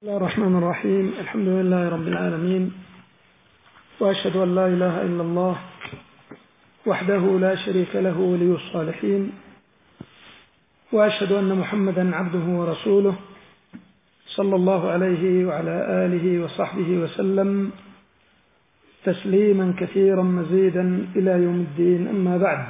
بسم الله الرحمن الرحيم. الحمد لله رب العالمين، وأشهد أن لا إله إلا الله وحده لا شريك له ولي الصالحين، وأشهد أن محمدا عبده ورسوله صلى الله عليه وعلى آله وصحبه وسلم تسليما كثيرا مزيدا إلى يوم الدين. أما بعد،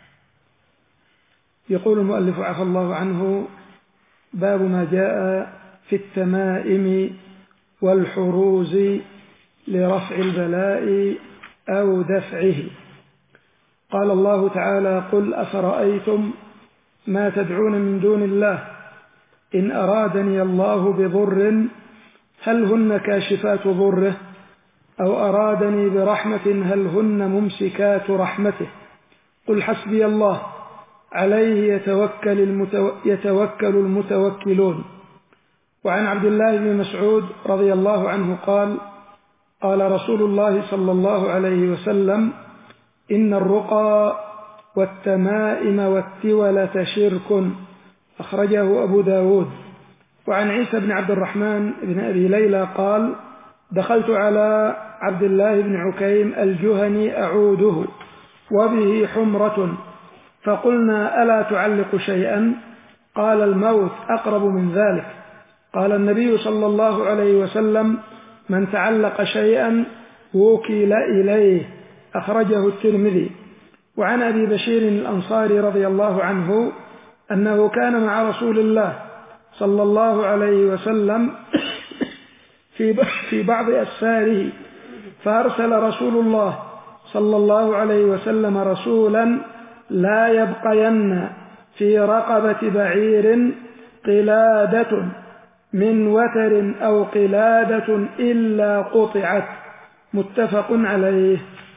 يقول المؤلف عفى الله عنه: باب ما جاء في التمائم والحروز لرفع البلاء أو دفعه. قال الله تعالى: قل أفرأيتم ما تدعون من دون الله إن أرادني الله بضر هل هن كاشفات ضره أو أرادني برحمة هل هن ممسكات رحمته قل حسبي الله عليه يتوكل المتوكلون. وعن عبد الله بن مسعود رضي الله عنه قال: قال رسول الله صلى الله عليه وسلم: إن الرقى والتمائم والتولة شرك، أخرجه أبو داود. وعن عيسى بن عبد الرحمن بن أبي ليلى قال: دخلت على عبد الله بن عكيم الجهني أعوده وبه حمرة، فقلنا: ألا تعلق شيئا؟ قال: الموت أقرب من ذلك. قال النبي صلى الله عليه وسلم: من تعلق شيئا وكل إليه، أخرجه الترمذي. وعن أبي بشير الأنصاري رضي الله عنه أنه كان مع رسول الله صلى الله عليه وسلم في بعض أسفاره، فأرسل رسول الله صلى الله عليه وسلم رسولا: لا يبقين في رقبة بعير قلادة من وتر أو قلادة إلا قطعت، متفق عليه.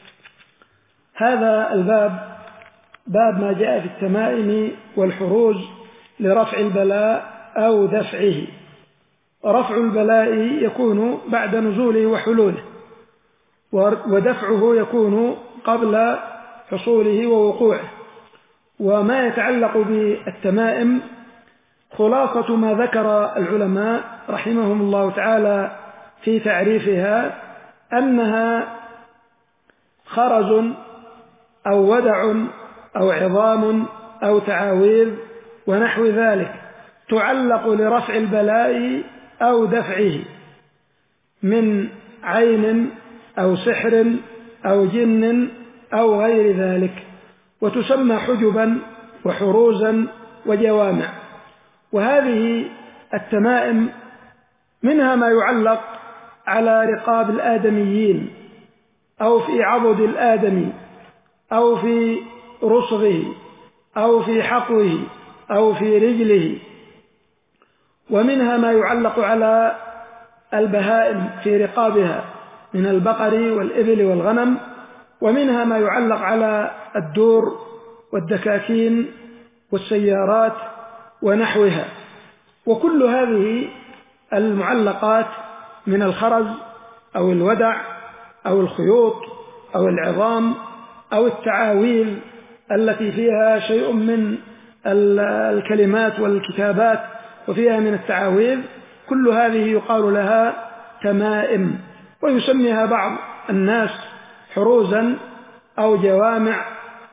هذا الباب باب ما جاء في التمائم والحروز لرفع البلاء أو دفعه. رفع البلاء يكون بعد نزوله وحلوله، ودفعه يكون قبل حصوله ووقوعه. وما يتعلق بالتمائم خلاصة ما ذكر العلماء رحمهم الله تعالى في تعريفها أنها خرز أو ودع أو عظام أو تعاويذ ونحو ذلك تعلق لرفع البلاء أو دفعه من عين أو سحر أو جن أو غير ذلك، وتسمى حجبا وحروزا وجوامع. وهذه التمائم منها ما يعلق على رقاب الآدميين أو في عضد الآدمي أو في رسغه أو في حقوه أو في رجله، ومنها ما يعلق على البهائم في رقابها من البقر والإبل والغنم، ومنها ما يعلق على الدور والدكاكين والسيارات ونحوها. وكل هذه المعلقات من الخرز أو الودع أو الخيوط أو العظام أو التعاويذ التي فيها شيء من الكلمات والكتابات وفيها من التعاويذ، كل هذه يقال لها تمائم، ويسميها بعض الناس حروزا أو جوامع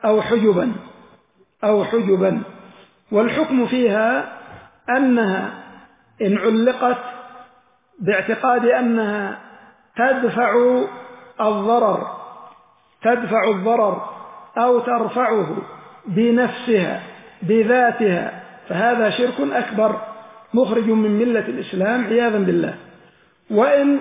أو حجبا. والحكم فيها أنها إن علقت باعتقاد أنها تدفع الضرر أو ترفعه بنفسها بذاتها فهذا شرك أكبر مخرج من ملة الإسلام عياذا بالله. وإن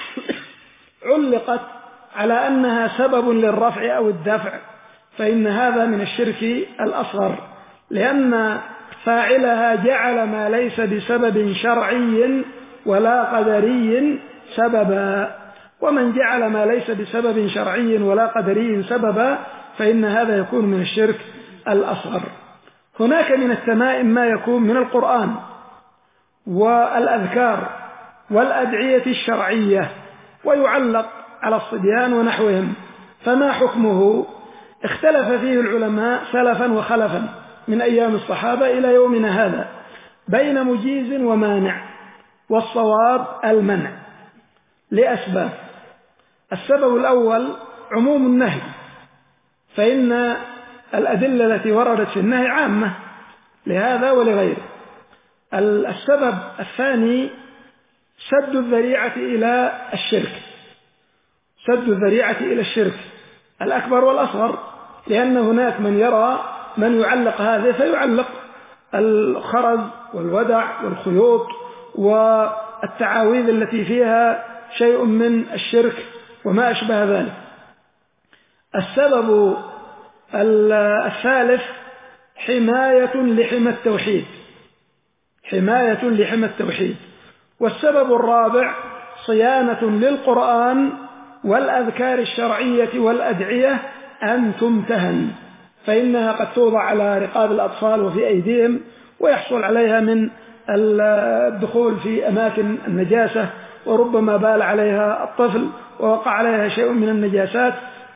علقت على أنها سبب للرفع أو الدفع فإن هذا من الشرك الأصغر، لأن فاعلها جعل ما ليس بسبب شرعي ولا قدري سببا، ومن جعل ما ليس بسبب شرعي ولا قدري سببا فإن هذا يكون من الشرك الأصغر. هناك من التمائم ما يكون من القرآن والأذكار والأدعية الشرعية ويعلق على الصبيان ونحوهم، فما حكمه؟ اختلف فيه العلماء سلفا وخلفا من أيام الصحابة إلى يومنا هذا بين مجيز ومانع. والصواب المنع لأسباب. السبب الأول عموم النهي، فإن الأدلة التي وردت في النهي عامة لهذا ولغيره. السبب الثاني سد الذريعة إلى الشرك، سد الذريعة إلى الشرك الأكبر والأصغر، لأن هناك من يرى من يعلق هذا فيعلق الخرز والودع والخيوط والتعاويذ التي فيها شيء من الشرك وما أشبه ذلك. السبب الثالث حماية لحمى التوحيد، حماية لحمى التوحيد. والسبب الرابع صيانة للقرآن والأذكار الشرعية والأدعية أن تمتهن، فإنها قد توضع على رقاب الأطفال وفي أيديهم ويحصل عليها من الدخول في أماكن النجاسة، وربما بال عليها الطفل ووقع عليها شيء من النجاسات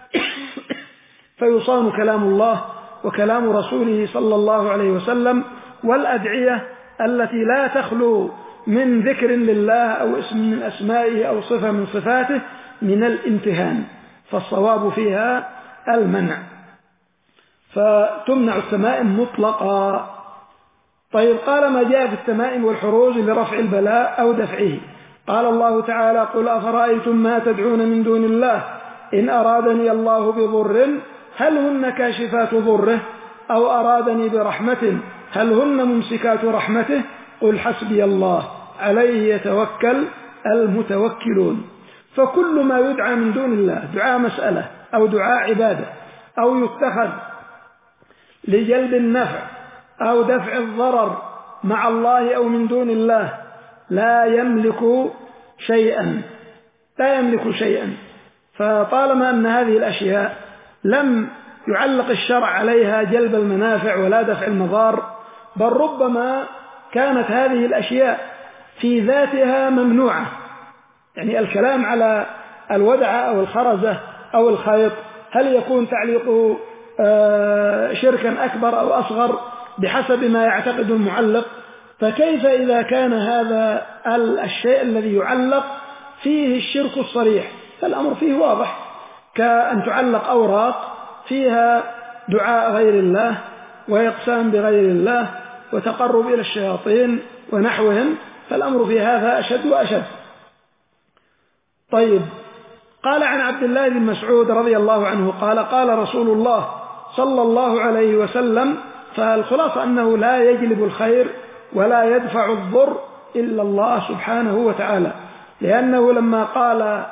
فيصان كلام الله وكلام رسوله صلى الله عليه وسلم والأدعية التي لا تخلو من ذكر لله أو اسم من أسمائه أو صفة من صفاته من الامتهان، فالصواب فيها المنع، فتمنع التمائم مطلقا. طيب، قال ما جاء في التمائم والحروز لرفع البلاء أو دفعه. قال الله تعالى: قل أفرأيتم ما تدعون من دون الله إن أرادني الله بضر هل هن كاشفات ضره أو أرادني برحمة هل هن ممسكات رحمته قل حسبي الله عليه يتوكل المتوكلون. فكل ما يدعى من دون الله، دعاء مسألة أو دعاء عبادة أو يتخذ لجلب النفع أو دفع الضرر مع الله أو من دون الله، لا يملك شيئا، لا يملك شيئا. فطالما أن هذه الأشياء لم يعلق الشرع عليها جلب المنافع ولا دفع المضار، بل ربما كانت هذه الأشياء في ذاتها ممنوعة، يعني الكلام على الودعة أو الخرزة أو الخيط هل يكون تعليقه شركا أكبر أو أصغر بحسب ما يعتقد المعلق؟ فكيف إذا كان هذا الشيء الذي يعلق فيه الشرك الصريح؟ فالأمر فيه واضح، كأن تعلق أوراق فيها دعاء غير الله وإقسام بغير الله وتقرب إلى الشياطين ونحوهم، فالأمر في هذا أشد وأشد. طيب، قال عن عبد الله بن مسعود رضي الله عنه قال: قال رسول الله صلى الله عليه وسلم، فالخلاصة أنه لا يجلب الخير ولا يدفع الضر إلا الله سبحانه وتعالى، لأنه لما قال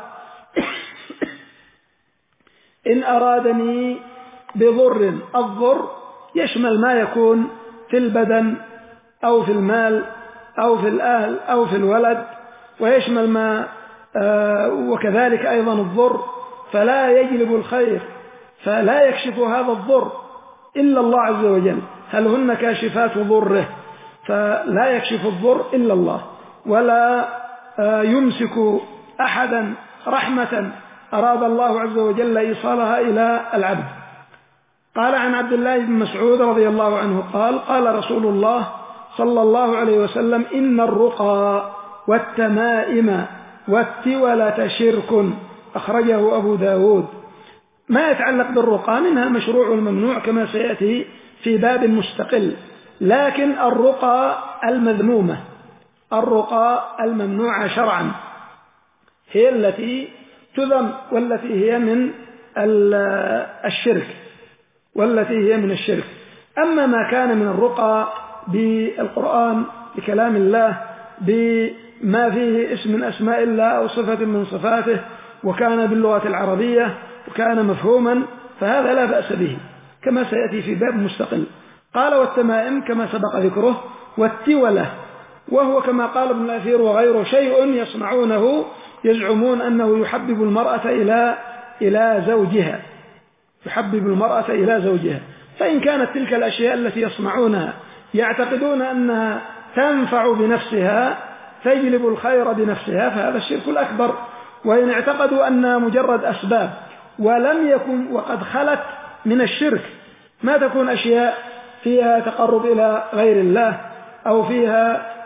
إن أرادني بضر، الضر يشمل ما يكون في البدن أو في المال أو في الأهل أو في الولد، ويشمل ما وكذلك أيضا الضر، فلا يجلب الخير فلا يكشف هذا الضر إلا الله عز وجل. هل هن كاشفات ضره؟ فلا يكشف الضر إلا الله، ولا يمسك أحدا رحمة أراد الله عز وجل إيصالها إلى العبد. قال عن عبد الله بن مسعود رضي الله عنه قال: قال رسول الله صلى الله عليه وسلم: إن الرقى والتمائم والتولة شرك، أخرجه أبو داود. ما يتعلق بالرقى منها المشروع والممنوع كما سيأتي في باب مستقل، لكن الرقى المذمومة، الرقى الممنوعة شرعا هي التي تذم والتي هي من الشرك، والتي هي من الشرك. أما ما كان من الرقى بالقرآن بكلام الله بما فيه اسم من أسماء الله أو صفة من صفاته وكان باللغة العربية وكان مفهوما، فهذا لا بأس به كما سيأتي في باب مستقل. قال: والتمائم كما سبق ذكره، والتولة وهو كما قال ابن الأثير وغيره شيء يصنعونه يزعمون أنه يحبب المرأة إلى زوجها، يحبب المرأة إلى زوجها. فإن كانت تلك الأشياء التي يصنعونها يعتقدون أنها تنفع بنفسها تجلب الخير بنفسها فهذا الشرك الأكبر. وإن اعتقدوا أنها مجرد أسباب ولم يكن وقد خلت من الشرك، ما تكون أشياء فيها تقرب إلى غير الله أو فيها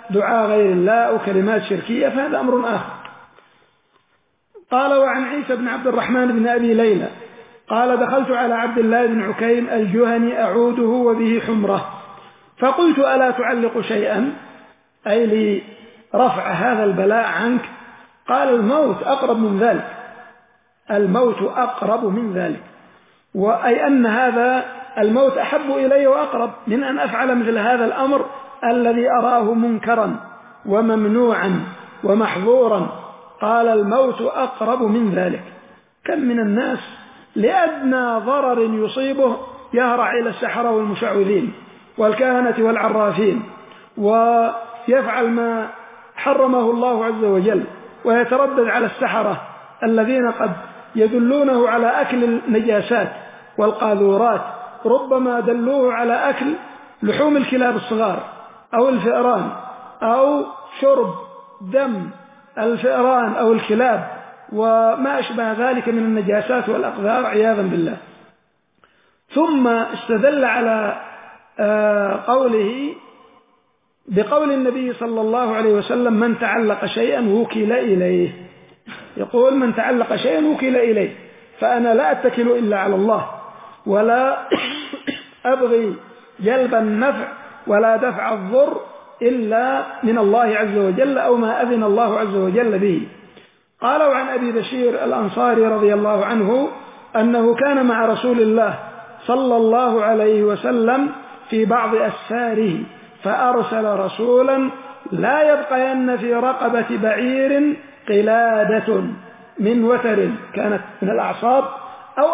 دعاء غير الله أو كلمات شركية فهذا أمر آخر. قال وعن عيسى بن عبد الرحمن بن أبي ليلى قال دخلت على عبد الله بن عكيم الجهني أعوده وبه حمرة فقلت ألا تعلق شيئا أي لرفع هذا البلاء عنك؟ قال الموت أقرب من ذلك، الموت أقرب من ذلك، وأي أن هذا الموت أحب إلي وأقرب من أن أفعل مثل هذا الأمر الذي أراه منكرا وممنوعا ومحظورا. قال الموت أقرب من ذلك. كم من الناس لأدنى ضرر يصيبه يهرع إلى السحرة والمشعوذين والكهنة والعرافين ويفعل ما حرمه الله عز وجل ويتردد على السحرة الذين قد يدلونه على أكل النجاسات والقاذورات، ربما دلوه على أكل لحوم الكلاب الصغار أو الفئران أو شرب دم الفئران أو الكلاب وما أشبه ذلك من النجاسات والأقذار عياذا بالله. ثم استدل على قوله بقول النبي صلى الله عليه وسلم من تعلق شيئا وكل إليه، يقول من تعلق شيئا وكل إليه، فأنا لا أتكل إلا على الله ولا أبغي جلب النفع ولا دفع الضر إلا من الله عز وجل أو ما أذن الله عز وجل به. قال عن أبي بشير الأنصاري رضي الله عنه أنه كان مع رسول الله صلى الله عليه وسلم في بعض أسفاره فأرسل رسولا لا يبقين في رقبة بعير قلادة من وتر كانت من الأعصاب أو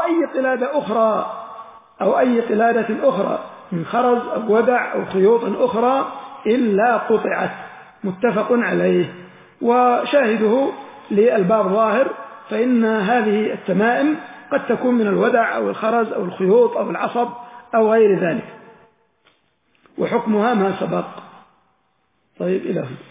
أي قلادة أخرى من خرز أو ودع أو خيوط أخرى إلا قطعت. متفق عليه. وشاهده للباب ظاهر، فإن هذه التمائم قد تكون من الودع أو الخرز أو الخيوط أو العصب أو غير ذلك، وحكمها ما سبق. طيب إلهي.